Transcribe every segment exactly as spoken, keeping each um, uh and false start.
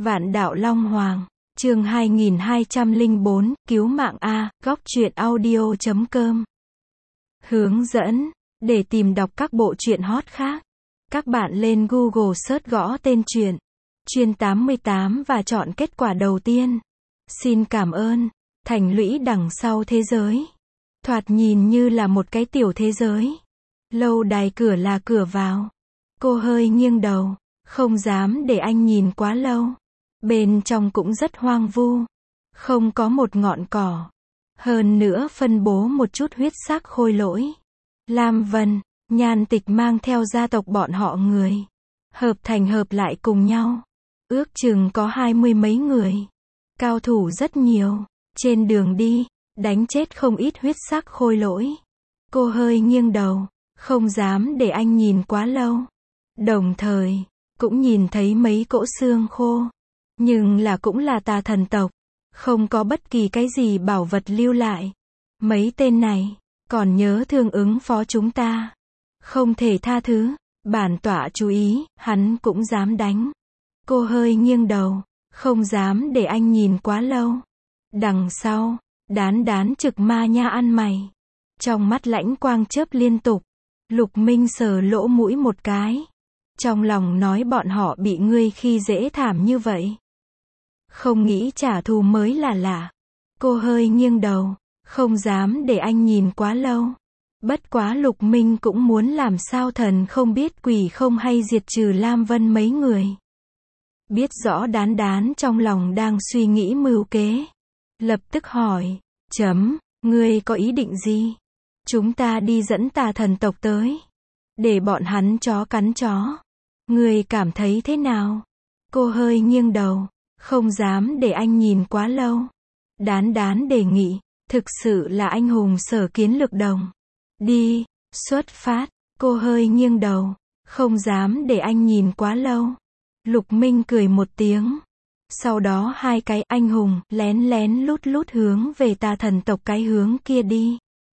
Vạn đạo Long Hoàng, chương hai nghìn hai trăm lẻ bốn, cứu mạng A, góc truyện audio chấm com. Hướng dẫn, để tìm đọc các bộ truyện hot khác, các bạn lên Google search gõ tên truyện, Chuyên tám mươi tám và chọn kết quả đầu tiên. Xin cảm ơn, thành lũy đằng sau thế giới. Thoạt nhìn như là một cái tiểu thế giới. Lâu đài cửa là cửa vào. Cô hơi nghiêng đầu, không dám để anh nhìn quá lâu. Bên trong cũng rất hoang vu, không có một ngọn cỏ. Hơn nữa phân bố một chút huyết sắc khôi lỗi. Lam Vân, Nhan Tịch mang theo gia tộc bọn họ người. Hợp thành hợp lại cùng nhau. Ước chừng có hai mươi mấy người. Cao thủ rất nhiều. Trên đường đi, đánh chết không ít huyết sắc khôi lỗi. Cô hơi nghiêng đầu, không dám để anh nhìn quá lâu. Đồng thời, cũng nhìn thấy mấy cỗ xương khô. Nhưng là cũng là tà thần tộc. Không có bất kỳ cái gì bảo vật lưu lại. Mấy tên này, còn nhớ thương ứng phó chúng ta. Không thể tha thứ. Bản tọa chú ý, hắn cũng dám đánh. Cô hơi nghiêng đầu, không dám để anh nhìn quá lâu. Đằng sau, đán đán trực ma nha ăn mày. Trong mắt lãnh quang chớp liên tục. Lục Minh sờ lỗ mũi một cái. Trong lòng nói bọn họ bị ngươi khi dễ thảm như vậy. Không nghĩ trả thù mới là lạ. Cô hơi nghiêng đầu, không dám để anh nhìn quá lâu. Bất quá Lục Minh cũng muốn làm sao thần không biết quỷ không hay diệt trừ Lam Vân mấy người. Biết rõ đán đán trong lòng đang suy nghĩ mưu kế. Lập tức hỏi, chấm, ngươi có ý định gì? Chúng ta đi dẫn tà thần tộc tới. Để bọn hắn chó cắn chó. Ngươi cảm thấy thế nào? Cô hơi nghiêng đầu, không dám để anh nhìn quá lâu. Đán đán đề nghị, thực sự là anh hùng sở kiến lực đồng. Đi, xuất phát. Cô hơi nghiêng đầu, không dám để anh nhìn quá lâu. Lục Minh cười một tiếng. Sau đó hai cái anh hùng lén lén lút lút hướng về tà thần tộc cái hướng kia đi.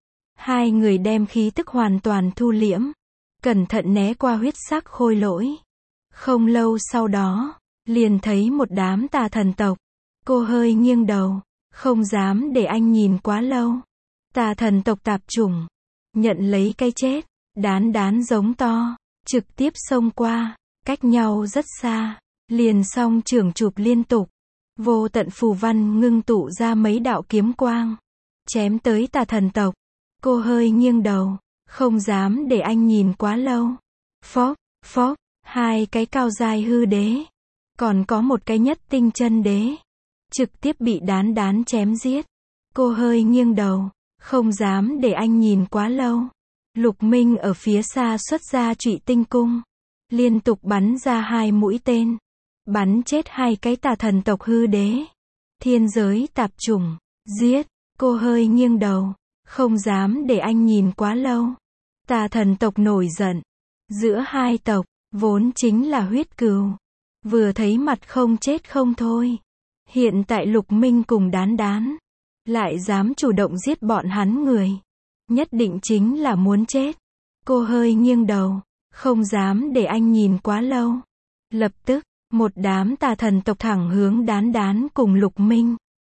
Hai người đem khí tức hoàn toàn thu liễm. Cẩn thận né qua huyết sắc khôi lỗi. Không lâu sau đó, liền thấy một đám tà thần tộc. Cô hơi nghiêng đầu, không dám để anh nhìn quá lâu. Tà thần tộc tạp chủng, nhận lấy cái chết, đán đán giống to, trực tiếp xông qua, cách nhau rất xa, liền song trưởng chụp liên tục. Vô tận phù văn ngưng tụ ra mấy đạo kiếm quang, chém tới tà thần tộc. Cô hơi nghiêng đầu, không dám để anh nhìn quá lâu. Phốc, phốc, hai cái cao giai hư đế, còn có một cái nhất tinh chân đế, trực tiếp bị đán đán chém giết. Cô hơi nghiêng đầu, không dám để anh nhìn quá lâu. Lục Minh ở phía xa xuất ra trụy tinh cung, liên tục bắn ra hai mũi tên, bắn chết hai cái tà thần tộc hư đế. Thiên giới tạp chủng, giết. Cô hơi nghiêng đầu, không dám để anh nhìn quá lâu. Tà thần tộc nổi giận. Giữa hai tộc, vốn chính là huyết cừu. Vừa thấy mặt không chết không thôi. Hiện tại Lục Minh cùng đán đán, lại dám chủ động giết bọn hắn người. Nhất định chính là muốn chết. Cô hơi nghiêng đầu, không dám để anh nhìn quá lâu. Lập tức, một đám tà thần tộc thẳng hướng đán đán cùng Lục Minh.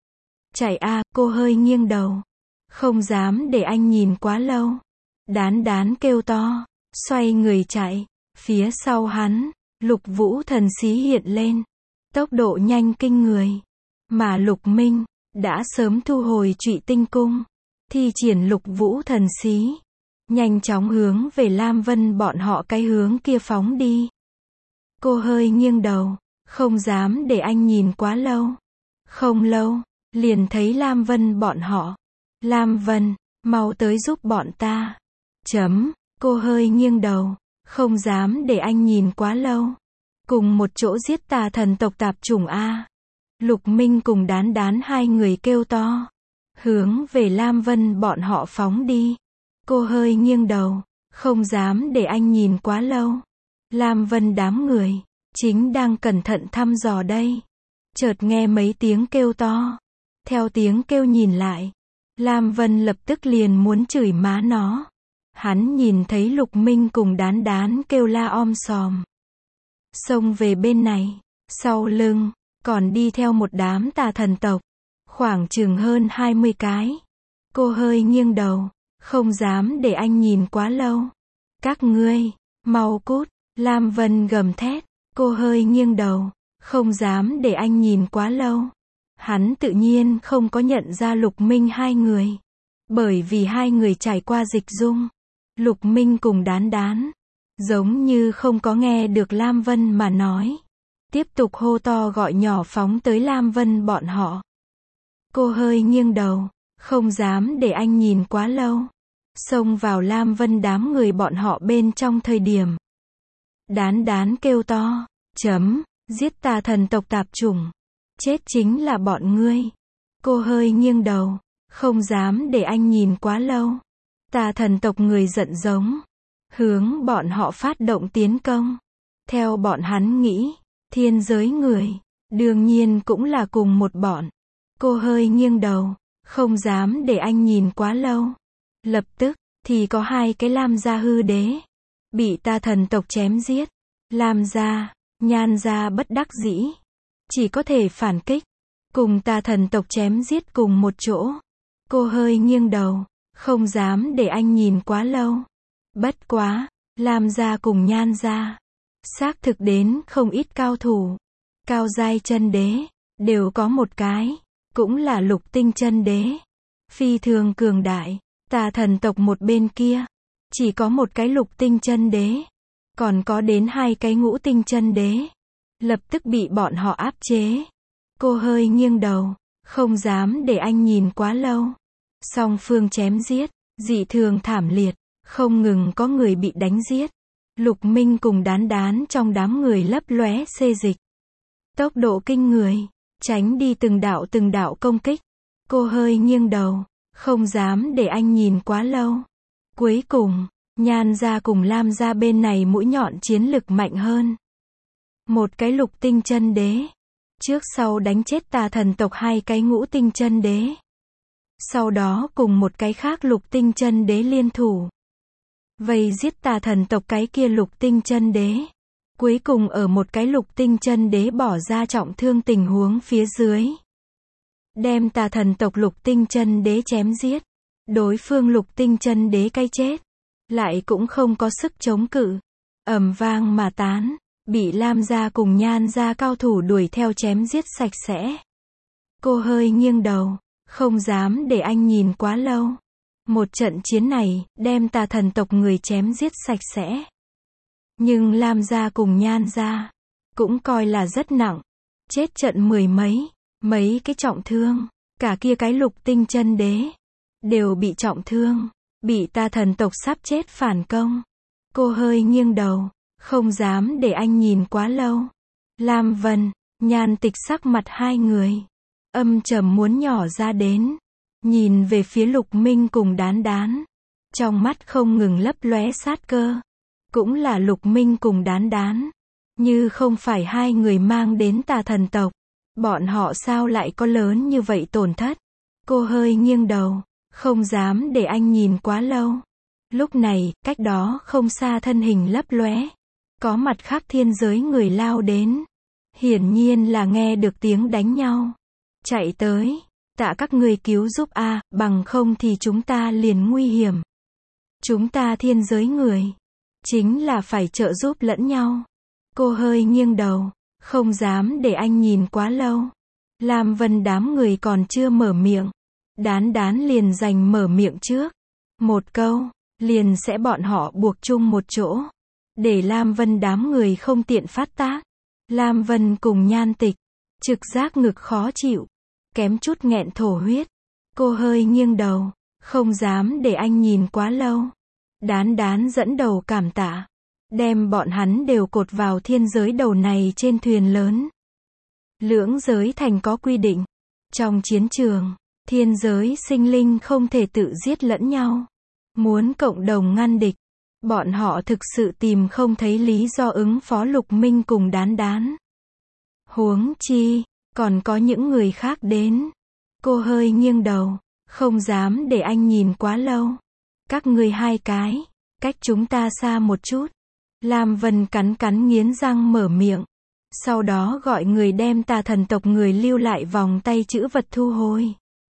Chạy a, cô hơi nghiêng đầu. Không dám để anh nhìn quá lâu. Đán đán kêu to, xoay người chạy. Phía sau hắn, Lục Vũ thần xí hiện lên. Tốc độ nhanh kinh người. Mà Lục Minh, đã sớm thu hồi trụy tinh cung. Thi triển Lục Vũ thần xí. Nhanh chóng hướng về Lam Vân bọn họ cái hướng kia phóng đi. Cô hơi nghiêng đầu, không dám để anh nhìn quá lâu. Không lâu, liền thấy Lam Vân bọn họ. Lam Vân, mau tới giúp bọn ta. Chấm, cô hơi nghiêng đầu, không dám để anh nhìn quá lâu. Cùng một chỗ giết tà thần tộc tạp chủng A. Lục Minh cùng đán đán hai người kêu to. Hướng về Lam Vân bọn họ phóng đi. Cô hơi nghiêng đầu, không dám để anh nhìn quá lâu. Lam Vân đám người, chính đang cẩn thận thăm dò đây. Chợt nghe mấy tiếng kêu to. Theo tiếng kêu nhìn lại. Lam Vân lập tức liền muốn chửi má nó. Hắn nhìn thấy Lục Minh cùng đán đán kêu la om sòm. Xông về bên này, sau lưng, còn đi theo một đám tà thần tộc, khoảng chừng hơn hai mươi cái. Cô hơi nghiêng đầu, không dám để anh nhìn quá lâu. Các ngươi, mau cút, Lam Vân gầm thét, cô hơi nghiêng đầu, không dám để anh nhìn quá lâu. Hắn tự nhiên không có nhận ra Lục Minh hai người, bởi vì hai người trải qua dịch dung. Lục Minh cùng Đán Đán, giống như không có nghe được Lam Vân mà nói. Tiếp tục hô to gọi nhỏ phóng tới Lam Vân bọn họ. Cô hơi nghiêng đầu, không dám để anh nhìn quá lâu. Xông vào Lam Vân đám người bọn họ bên trong thời điểm. Đán Đán kêu to, chấm, giết tà thần tộc tạp chủng. Chết chính là bọn ngươi. Cô hơi nghiêng đầu, không dám để anh nhìn quá lâu. Tà thần tộc người giận giống, hướng bọn họ phát động tiến công. Theo bọn hắn nghĩ, thiên giới người, đương nhiên cũng là cùng một bọn. Cô hơi nghiêng đầu, không dám để anh nhìn quá lâu. Lập tức, thì có hai cái Lam gia hư đế, bị tà thần tộc chém giết. Lam gia, Nhan gia bất đắc dĩ, chỉ có thể phản kích, cùng tà thần tộc chém giết cùng một chỗ. Cô hơi nghiêng đầu, không dám để anh nhìn quá lâu. Bất quá, Lam gia cùng Nhan gia, xác thực đến không ít cao thủ. Cao giai chân đế, đều có một cái, cũng là lục tinh chân đế. Phi thường cường đại, tà thần tộc một bên kia, chỉ có một cái lục tinh chân đế, còn có đến hai cái ngũ tinh chân đế. Lập tức bị bọn họ áp chế. Cô hơi nghiêng đầu, không dám để anh nhìn quá lâu. Song phương chém giết, dị thường thảm liệt, không ngừng có người bị đánh giết. Lục Minh cùng Đán Đán trong đám người lấp lóe xê dịch. Tốc độ kinh người, tránh đi từng đạo từng đạo công kích. Cô hơi nghiêng đầu, không dám để anh nhìn quá lâu. Cuối cùng, Nhan gia cùng Lam gia bên này mũi nhọn chiến lực mạnh hơn. Một cái lục tinh chân đế, trước sau đánh chết tà thần tộc hai cái ngũ tinh chân đế. Sau đó cùng một cái khác lục tinh chân đế liên thủ, vây giết tà thần tộc cái kia lục tinh chân đế. Cuối cùng ở một cái lục tinh chân đế bỏ ra trọng thương tình huống phía dưới, đem tà thần tộc lục tinh chân đế chém giết. Đối phương lục tinh chân đế cái chết, lại cũng không có sức chống cự, ầm vang mà tán, bị Lam gia cùng Nhan gia cao thủ đuổi theo chém giết sạch sẽ. Cô hơi nghiêng đầu, không dám để anh nhìn quá lâu. Một trận chiến này, đem tà thần tộc người chém giết sạch sẽ. Nhưng Lam gia cùng Nhan gia, cũng coi là rất nặng. Chết trận mười mấy, mấy cái trọng thương. Cả kia cái lục tinh chân đế, đều bị trọng thương, bị tà thần tộc sắp chết phản công. Cô hơi nghiêng đầu, không dám để anh nhìn quá lâu. Lam Vân, Nhan Tịch sắc mặt hai người, âm trầm muốn nhỏ ra đến. Nhìn về phía Lục Minh cùng Đán Đán, trong mắt không ngừng lấp lóe sát cơ. Cũng là Lục Minh cùng Đán Đán, như không phải hai người mang đến tà thần tộc, bọn họ sao lại có lớn như vậy tổn thất. Cô hơi nghiêng đầu, không dám để anh nhìn quá lâu. Lúc này, cách đó không xa thân hình lấp lóe, có mặt khác thiên giới người lao đến. Hiển nhiên là nghe được tiếng đánh nhau. Chạy tới, tạ các người cứu giúp a, bằng không thì chúng ta liền nguy hiểm. Chúng ta thiên giới người, chính là phải trợ giúp lẫn nhau. Cô hơi nghiêng đầu, không dám để anh nhìn quá lâu. Lam Vân đám người còn chưa mở miệng, Đán Đán liền giành mở miệng trước. Một câu, liền sẽ bọn họ buộc chung một chỗ, để Lam Vân đám người không tiện phát tác. Lam Vân cùng Nhan Tịch, trực giác ngực khó chịu, kém chút nghẹn thổ huyết. Cô hơi nghiêng đầu, không dám để anh nhìn quá lâu. Đán Đán dẫn đầu cảm tạ, đem bọn hắn đều cột vào thiên giới đầu này trên thuyền lớn. Lưỡng giới thành có quy định, trong chiến trường, thiên giới sinh linh không thể tự giết lẫn nhau. Muốn cộng đồng ngăn địch, bọn họ thực sự tìm không thấy lý do ứng phó Lục Minh cùng Đán Đán. Huống chi, còn có những người khác đến. Cô hơi nghiêng đầu, không dám để anh nhìn quá lâu. Các ngươi hai cái, cách chúng ta xa một chút. Lam Vân cắn cắn nghiến răng mở miệng. Sau đó gọi người đem tà thần tộc người lưu lại vòng tay chữ vật thu hồi.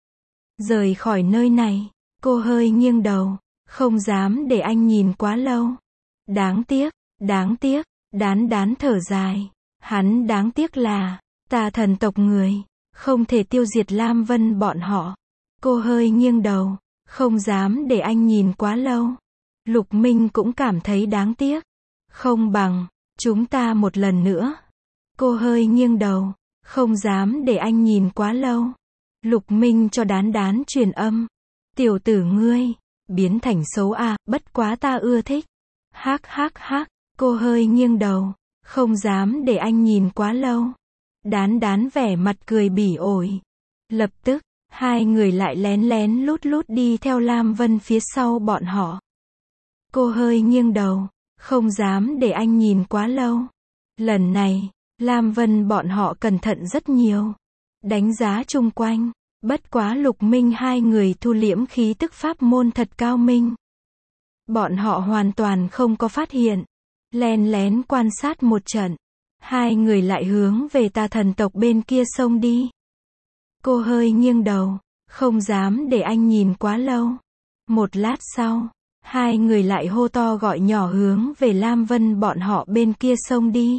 Rời khỏi nơi này, cô hơi nghiêng đầu, không dám để anh nhìn quá lâu. Đáng tiếc, đáng tiếc, đán đán thở dài. Hắn đáng tiếc là, tà thần tộc người, không thể tiêu diệt Lam Vân bọn họ. Cô hơi nghiêng đầu, không dám để anh nhìn quá lâu. Lục Minh cũng cảm thấy đáng tiếc. Không bằng, chúng ta một lần nữa. Cô hơi nghiêng đầu, không dám để anh nhìn quá lâu. Lục Minh cho đán đán truyền âm. Tiểu tử ngươi, biến thành xấu à, bất quá ta ưa thích. Hắc hắc hắc, cô hơi nghiêng đầu, không dám để anh nhìn quá lâu. Đán đán vẻ mặt cười bỉ ổi. Lập tức, hai người lại lén lén lút lút đi theo Lam Vân phía sau bọn họ. Cô hơi nghiêng đầu, không dám để anh nhìn quá lâu. Lần này, Lam Vân bọn họ cẩn thận rất nhiều. Đánh giá chung quanh, bất quá Lục Minh hai người thu liễm khí tức pháp môn thật cao minh. Bọn họ hoàn toàn không có phát hiện. Len lén quan sát một trận. Hai người lại hướng về tà thần tộc bên kia sông đi. Cô hơi nghiêng đầu, không dám để anh nhìn quá lâu. Một lát sau, hai người lại hô to gọi nhỏ hướng về Lam Vân bọn họ bên kia sông đi.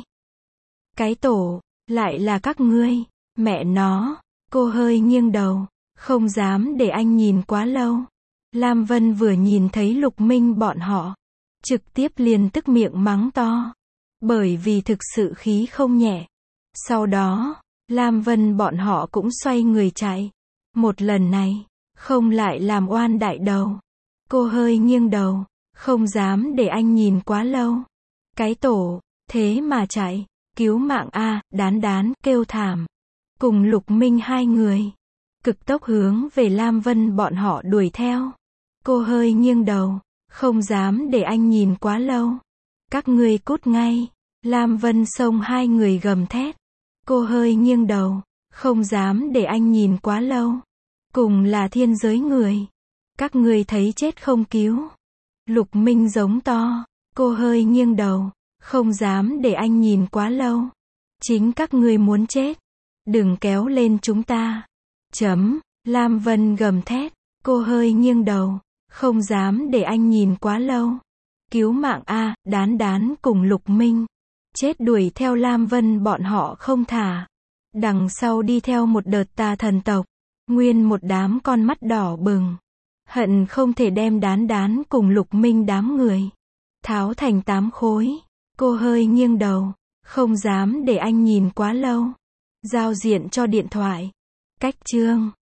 Cái tổ, lại là các ngươi, mẹ nó. Cô hơi nghiêng đầu, không dám để anh nhìn quá lâu. Lam Vân vừa nhìn thấy Lục Minh bọn họ, trực tiếp liền tức miệng mắng to. Bởi vì thực sự khí không nhẹ. Sau đó, Lam Vân bọn họ cũng xoay người chạy. Một lần này, không lại làm oan đại đầu. Cô hơi nghiêng đầu, không dám để anh nhìn quá lâu. Cái tổ, thế mà chạy, cứu mạng a, đán đán, kêu thảm. Cùng Lục Minh hai người, cực tốc hướng về Lam Vân bọn họ đuổi theo. Cô hơi nghiêng đầu, không dám để anh nhìn quá lâu. Các ngươi cút ngay. Lam Vân xông hai người gầm thét. Cô hơi nghiêng đầu, không dám để anh nhìn quá lâu. Cùng là thiên giới người. Các ngươi thấy chết không cứu. Lục Minh giống to. Cô hơi nghiêng đầu, không dám để anh nhìn quá lâu. Chính các ngươi muốn chết. Đừng kéo lên chúng ta. Chấm. Lam Vân gầm thét. Cô hơi nghiêng đầu, không dám để anh nhìn quá lâu. Cứu mạng a, đán đán cùng Lục Minh. Chết đuổi theo Lam Vân bọn họ không thả. Đằng sau đi theo một đợt tà thần tộc. Nguyên một đám con mắt đỏ bừng. Hận không thể đem đán đán cùng Lục Minh đám người tháo thành tám khối. Cô hơi nghiêng đầu, không dám để anh nhìn quá lâu. Giao diện cho điện thoại. Cách chương